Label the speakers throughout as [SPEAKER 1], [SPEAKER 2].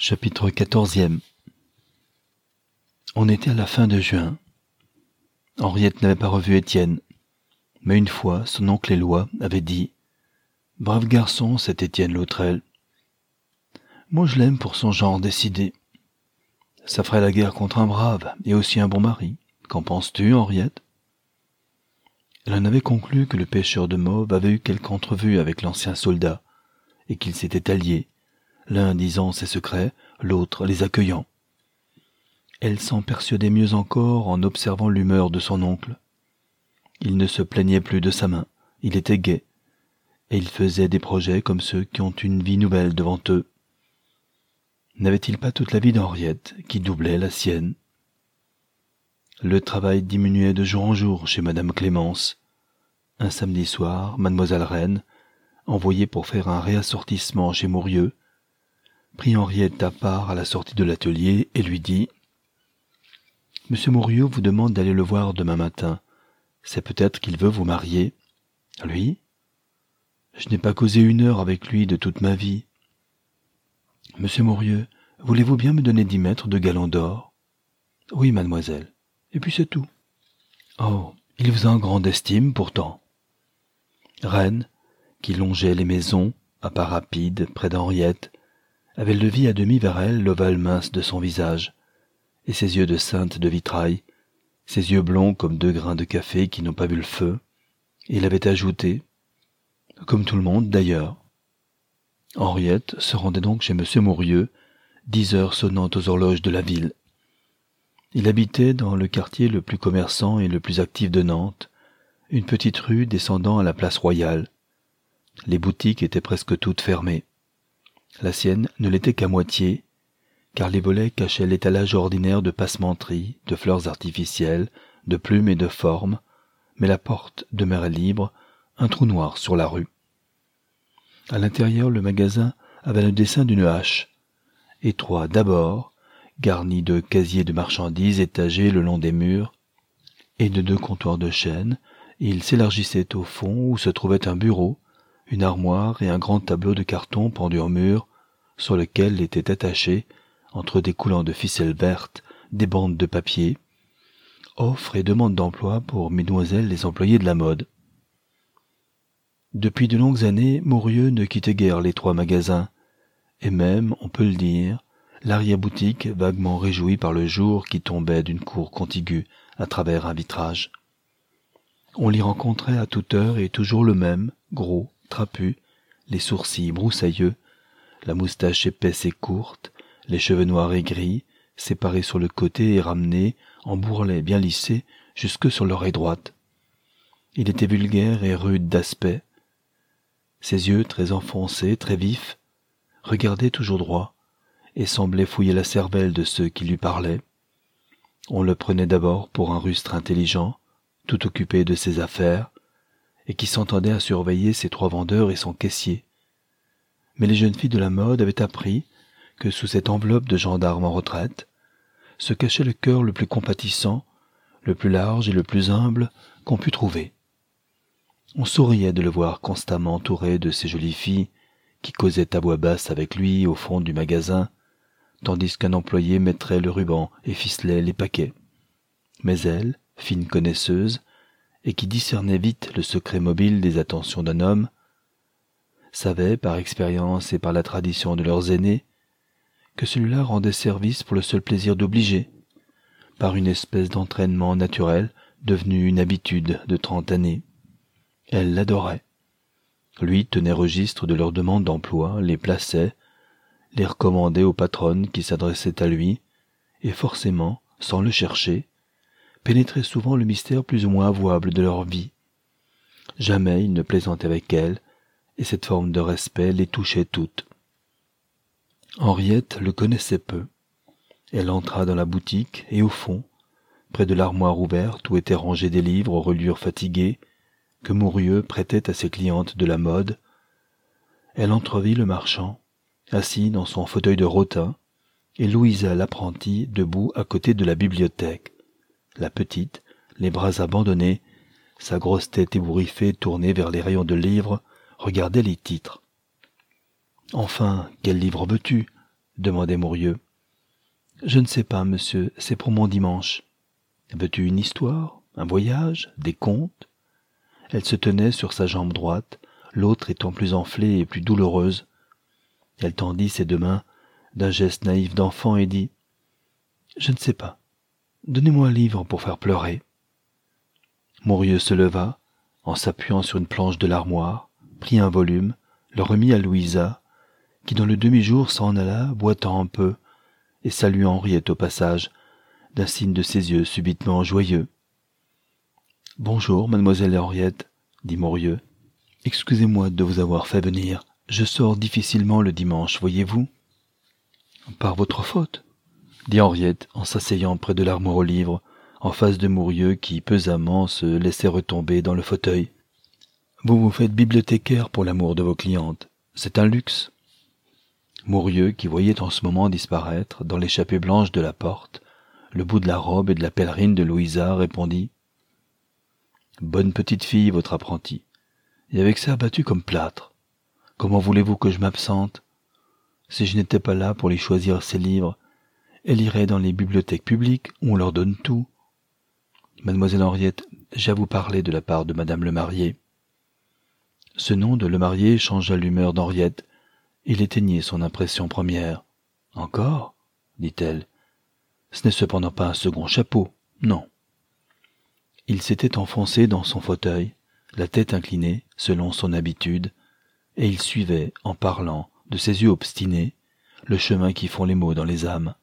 [SPEAKER 1] Chapitre 14e. On était à la fin de juin. Henriette n'avait pas revu Étienne. Mais une fois, son oncle Éloi avait dit « Brave garçon, cet Étienne Lautrel. Moi je l'aime pour son genre décidé. Ça ferait la guerre contre un brave et aussi un bon mari. Qu'en penses-tu, Henriette ?» Elle en avait conclu que le pêcheur de mauve avait eu quelque entrevue avec l'ancien soldat et qu'ils s'étaient alliés, l'un disant ses secrets, l'autre les accueillant. Elle s'en persuadait mieux encore en observant l'humeur de son oncle. Il ne se plaignait plus de sa main, il était gai, et il faisait des projets comme ceux qui ont une vie nouvelle devant eux. N'avait-il pas toute la vie d'Henriette qui doublait la sienne? Le travail diminuait de jour en jour chez Madame Clémence. Un samedi soir, Mademoiselle Reine, envoyée pour faire un réassortissement chez Mourieux, prit Henriette à part à la sortie de l'atelier et lui dit « Monsieur Mourieux vous demande d'aller le voir demain matin. C'est peut-être qu'il veut vous marier. » « Lui ? Je n'ai pas causé une heure avec lui de toute ma vie. »« Monsieur Mourieux, voulez-vous bien me donner 10 mètres de galon d'or ?»« Oui, mademoiselle. Et puis c'est tout. »« Oh, il vous a en grande estime pourtant. » Reine, qui longeait les maisons, à pas rapides, près d'Henriette, avait levé à demi vers elle l'ovale mince de son visage, et ses yeux de sainte de vitrail, ses yeux blonds comme 2 grains de café qui n'ont pas vu le feu, et il avait ajouté, comme tout le monde d'ailleurs. Henriette se rendait donc chez Monsieur Mourieux, 10 heures sonnant aux horloges de la ville. Il habitait dans le quartier le plus commerçant et le plus actif de Nantes, une petite rue descendant à la place Royale. Les boutiques étaient presque toutes fermées. La sienne ne l'était qu'à moitié, car les volets cachaient l'étalage ordinaire de passementerie, de fleurs artificielles, de plumes et de formes, mais la porte demeurait libre, un trou noir sur la rue. À l'intérieur, le magasin avait le dessin d'une hache, étroit d'abord, garni de casiers de marchandises étagés le long des murs, et de 2 comptoirs de chêne. Il s'élargissait au fond où se trouvait un bureau, une armoire et un grand tableau de carton pendu au mur, sur lequel étaient attachés, entre des coulants de ficelle verte, des bandes de papier, offres et demandes d'emploi pour mesdemoiselles les employées de la mode. Depuis de longues années, Mourieux ne quittait guère les 3 magasins, et même, on peut le dire, l'arrière-boutique vaguement réjouie par le jour qui tombait d'une cour contiguë à travers un vitrage. On l'y rencontrait à toute heure et toujours le même, gros, trapu, les sourcils broussailleux, la moustache épaisse et courte, les cheveux noirs et gris, séparés sur le côté et ramenés, en bourrelet bien lissé, jusque sur l'oreille droite. Il était vulgaire et rude d'aspect. Ses yeux, très enfoncés, très vifs, regardaient toujours droit, et semblaient fouiller la cervelle de ceux qui lui parlaient. On le prenait d'abord pour un rustre intelligent, tout occupé de ses affaires, et qui s'entendait à surveiller ses 3 vendeurs et son caissier. Mais les jeunes filles de la mode avaient appris que sous cette enveloppe de gendarme en retraite se cachait le cœur le plus compatissant, le plus large et le plus humble qu'on pût trouver. On souriait de le voir constamment entouré de ces jolies filles qui causaient à voix basse avec lui au fond du magasin, tandis qu'un employé mettrait le ruban et ficelait les paquets. Mais elle, fine connaisseuse, et qui discernait vite le secret mobile des attentions d'un homme, savait, par expérience et par la tradition de leurs aînés, que celui-là rendait service pour le seul plaisir d'obliger, par une espèce d'entraînement naturel devenu une habitude de 30 années. Elle l'adorait. Lui tenait registre de leurs demandes d'emploi, les plaçait, les recommandait aux patronnes qui s'adressaient à lui, et forcément, sans le chercher, pénétrait souvent le mystère plus ou moins avouable de leur vie. Jamais il ne plaisantait avec elles, et cette forme de respect les touchait toutes. Henriette le connaissait peu. Elle entra dans la boutique, et au fond, près de l'armoire ouverte où étaient rangés des livres aux reliures fatiguées, que Mourieux prêtait à ses clientes de la mode, elle entrevit le marchand, assis dans son fauteuil de rotin, et Louisa l'apprentie debout à côté de la bibliothèque. La petite, les bras abandonnés, sa grosse tête ébouriffée tournée vers les rayons de livres, regardait les titres. « Enfin, quel livre veux-tu » demandait Mourieux. Je ne sais pas, monsieur, c'est pour mon dimanche. Veux-tu une histoire, un voyage, des contes? Elle se tenait sur sa jambe droite, l'autre étant plus enflée et plus douloureuse. Elle tendit ses deux mains d'un geste naïf d'enfant et dit « Je ne sais pas. Donnez-moi un livre pour faire pleurer. » Mourieux se leva, en s'appuyant sur une planche de l'armoire, prit un volume, le remit à Louisa, qui dans le demi-jour s'en alla, boitant un peu, et saluant Henriette au passage, d'un signe de ses yeux subitement joyeux. « Bonjour, mademoiselle Henriette, » dit Mourieux. « Excusez-moi de vous avoir fait venir. Je sors difficilement le dimanche, voyez-vous. »« Par votre faute, » dit Henriette en s'asseyant près de l'armoire aux livres, en face de Mourieux qui pesamment se laissait retomber dans le fauteuil. « Vous vous faites bibliothécaire pour l'amour de vos clientes. C'est un luxe. » Mourieux, qui voyait en ce moment disparaître, dans l'échappée blanche de la porte, le bout de la robe et de la pèlerine de Louisa, répondit « Bonne petite fille, votre apprentie, et avec ça battue comme plâtre. Comment voulez-vous que je m'absente? Si je n'étais pas là pour lui choisir ses livres, elle irait dans les bibliothèques publiques où on leur donne tout. Mademoiselle Henriette, j'ai à vous parler de la part de Madame Lemarié. » Ce nom de Lemarié changea l'humeur d'Henriette. Il éteignit son impression première. « Encore ?» dit-elle. « Ce n'est cependant pas un second chapeau, non. » Il s'était enfoncé dans son fauteuil, la tête inclinée, selon son habitude, et il suivait, en parlant, de ses yeux obstinés, le chemin qui font les mots dans les âmes.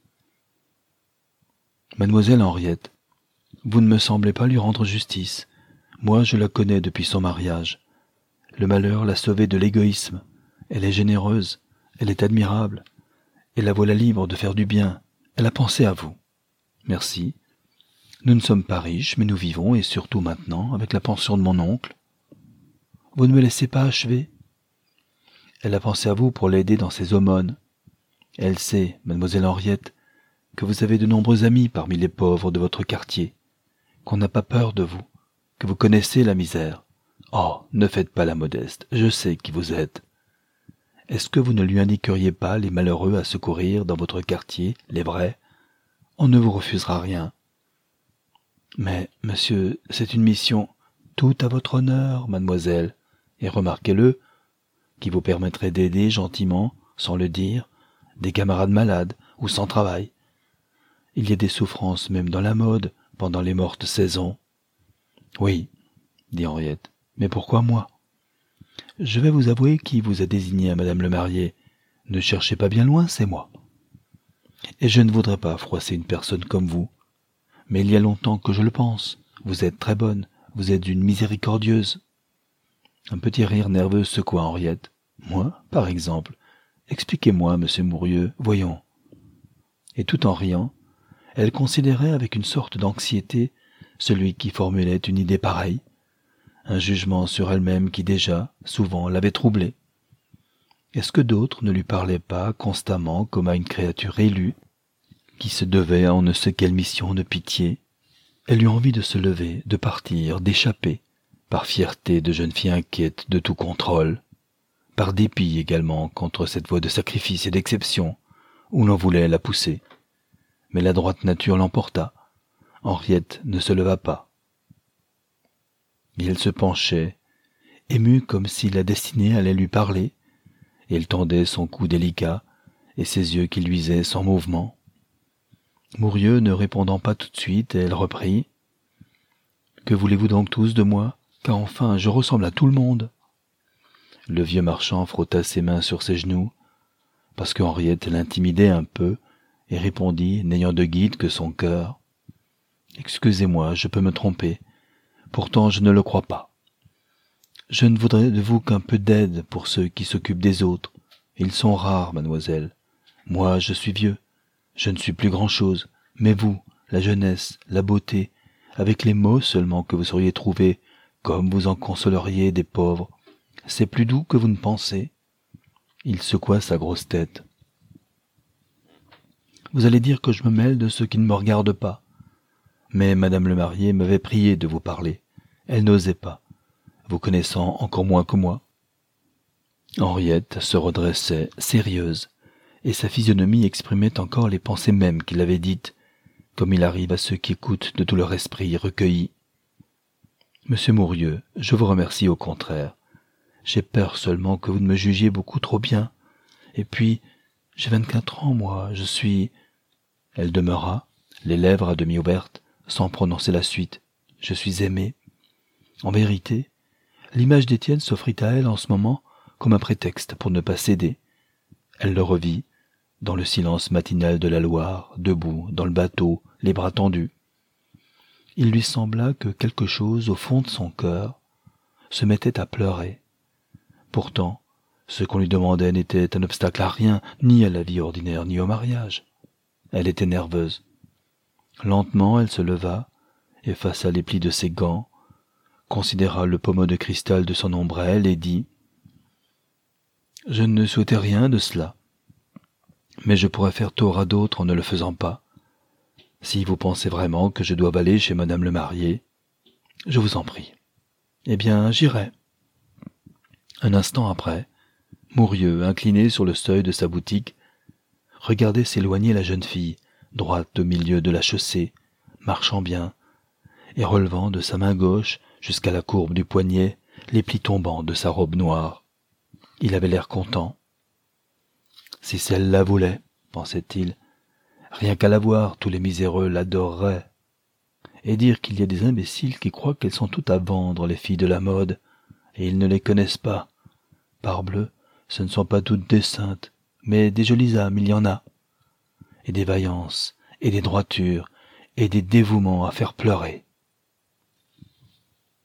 [SPEAKER 1] « Mademoiselle Henriette, vous ne me semblez pas lui rendre justice. Moi, je la connais depuis son mariage. Le malheur l'a sauvée de l'égoïsme. Elle est généreuse, elle est admirable, et la voilà libre de faire du bien. Elle a pensé à vous. Merci. Nous ne sommes pas riches, mais nous vivons, et surtout maintenant, avec la pension de mon oncle. Vous ne me laissez pas achever. Elle a pensé à vous pour l'aider dans ses aumônes. Elle sait, mademoiselle Henriette, que vous avez de nombreux amis parmi les pauvres de votre quartier, qu'on n'a pas peur de vous, que vous connaissez la misère. Oh, ne faites pas la modeste, je sais qui vous êtes. Est-ce que vous ne lui indiqueriez pas les malheureux à secourir dans votre quartier, les vrais? On ne vous refusera rien. Mais, monsieur, c'est une mission tout à votre honneur, mademoiselle, et remarquez-le, qui vous permettrait d'aider gentiment, sans le dire, des camarades malades ou sans travail. Il y a des souffrances même dans la mode, pendant les mortes saisons. Oui, dit Henriette, mais pourquoi moi? Je vais vous avouer qui vous a désigné à Madame Lemarié. Ne cherchez pas bien loin, c'est moi. Et je ne voudrais pas froisser une personne comme vous. Mais il y a longtemps que je le pense. Vous êtes très bonne, vous êtes une miséricordieuse. Un petit rire nerveux secoua Henriette. Moi, par exemple. Expliquez-moi, monsieur Mourieux, voyons. Et tout en riant, elle considérait avec une sorte d'anxiété celui qui formulait une idée pareille, un jugement sur elle-même qui déjà, souvent, l'avait troublée. Est-ce que d'autres ne lui parlaient pas constamment comme à une créature élue, qui se devait en ne sait quelle mission de pitié? Elle eut envie de se lever, de partir, d'échapper, par fierté de jeune fille inquiète de tout contrôle, par dépit également contre cette voie de sacrifice et d'exception, où l'on voulait la pousser. Mais la droite nature l'emporta. Henriette ne se leva pas. Il se penchait, ému comme si la destinée allait lui parler, et il tendait son cou délicat et ses yeux qui luisaient sans mouvement. Mourieux ne répondant pas tout de suite, elle reprit. « Que voulez-vous donc tous de moi, car enfin je ressemble à tout le monde ?» Le vieux marchand frotta ses mains sur ses genoux, parce qu'Henriette l'intimidait un peu, et répondit, n'ayant de guide que son cœur. « Excusez-moi, je peux me tromper. Pourtant, je ne le crois pas. Je ne voudrais de vous qu'un peu d'aide pour ceux qui s'occupent des autres. Ils sont rares, mademoiselle. Moi, je suis vieux. Je ne suis plus grand-chose. Mais vous, la jeunesse, la beauté, avec les mots seulement que vous sauriez trouver, comme vous en consoleriez des pauvres, c'est plus doux que vous ne pensez. » Il secoua sa grosse tête. « Vous allez dire que je me mêle de ceux qui ne me regardent pas. Mais Madame Lemarié m'avait prié de vous parler. Elle n'osait pas, vous connaissant encore moins que moi. » Henriette se redressait, sérieuse, et sa physionomie exprimait encore les pensées mêmes qu'il avait dites, comme il arrive à ceux qui écoutent de tout leur esprit recueilli. « Monsieur Mourieux, je vous remercie au contraire. J'ai peur seulement que vous ne me jugiez beaucoup trop bien. Et puis, j'ai 24 ans, moi, je suis... » Elle demeura, les lèvres à demi ouvertes, sans prononcer la suite. « Je suis aimée. » En vérité, l'image d'Étienne s'offrit à elle en ce moment comme un prétexte pour ne pas céder. Elle le revit, dans le silence matinal de la Loire, debout, dans le bateau, les bras tendus. Il lui sembla que quelque chose, au fond de son cœur, se mettait à pleurer. Pourtant, ce qu'on lui demandait n'était un obstacle à rien, ni à la vie ordinaire, ni au mariage. Elle était nerveuse. Lentement, elle se leva, effaça les plis de ses gants, considéra le pommeau de cristal de son ombrelle et dit « Je ne souhaitais rien de cela, mais je pourrais faire tort à d'autres en ne le faisant pas. Si vous pensez vraiment que je dois aller chez madame le marié, je vous en prie. Eh bien, j'irai. » Un instant après, Mourieux, incliné sur le seuil de sa boutique, regardait s'éloigner la jeune fille, droite au milieu de la chaussée, marchant bien, et relevant de sa main gauche jusqu'à la courbe du poignet les plis tombants de sa robe noire. Il avait l'air content. « Si celle-là voulait, pensait-il, rien qu'à la voir, tous les miséreux l'adoreraient. Et dire qu'il y a des imbéciles qui croient qu'elles sont toutes à vendre, les filles de la mode, et ils ne les connaissent pas. Parbleu, ce ne sont pas toutes des saintes, mais des jolies âmes, il y en a. Et des vaillances, et des droitures, et des dévouements à faire pleurer.